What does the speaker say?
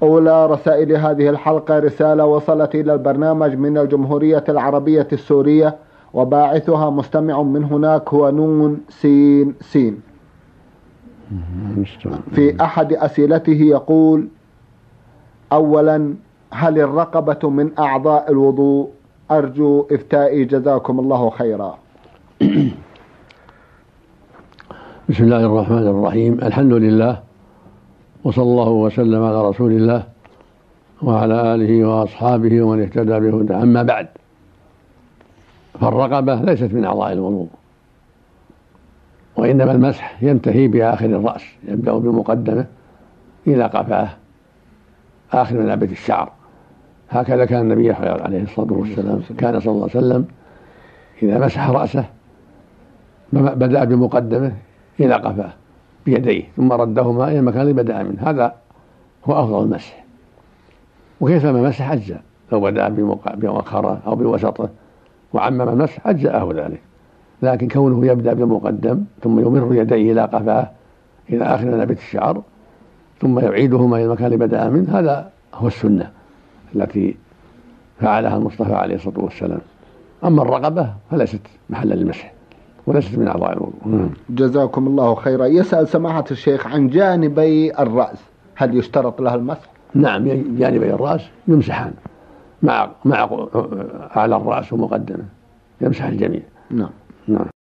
أولى رسائل هذه الحلقة رسالة وصلت إلى البرنامج من الجمهورية العربية السورية، وباعثها مستمع من هناك هو نون سين سين. في أحد أسئلته يقول: أولا، هل الرقبة من أعضاء الوضوء؟ أرجو إفتائي جزاكم الله خيرا. بسم الله الرحمن الرحيم. الحمد لله، وصلى الله وسلم على رسول الله وعلى آله وأصحابه ومن اهتدى بهداه. أما بعد، فالرقبة ليست من أعضاء الوضوء، وإنما المسح ينتهي بآخر الرأس، يبدأ بمقدمه إلى قفاه آخر منابت الشعر. هكذا كان النبي عليه الصلاة والسلام، كان صلى الله عليه وسلم إذا مسح رأسه بدأ بمقدمه إلى قفاه بيديه، ثم ردهما إلى المكان اللي بدأ منه. هذا هو أفضل المسح، وكيفما مسح أجزاء، لو بدأ بمؤخره أو بوسطه وعمم المسح أجزاءه ذلك. لكن كونه يبدأ بمقدم ثم يمر يديه إلى قفاه إلى آخر منابت الشعر ثم يعيدهما إلى المكان اللي بدأ منه، هذا هو السنة التي فعلها المصطفى عليه الصلاة والسلام. أما الرقبة فليست محل للمسح وليست من أعضاء الوضوء. جزاكم الله خيرا. يسأل سماحة الشيخ عن جانبي الرأس، هل يشترط لها المسح؟ نعم، جانبي الرأس يمسحان مع أعلى الرأس ومقدمه، يمسح الجميع. نعم. نعم.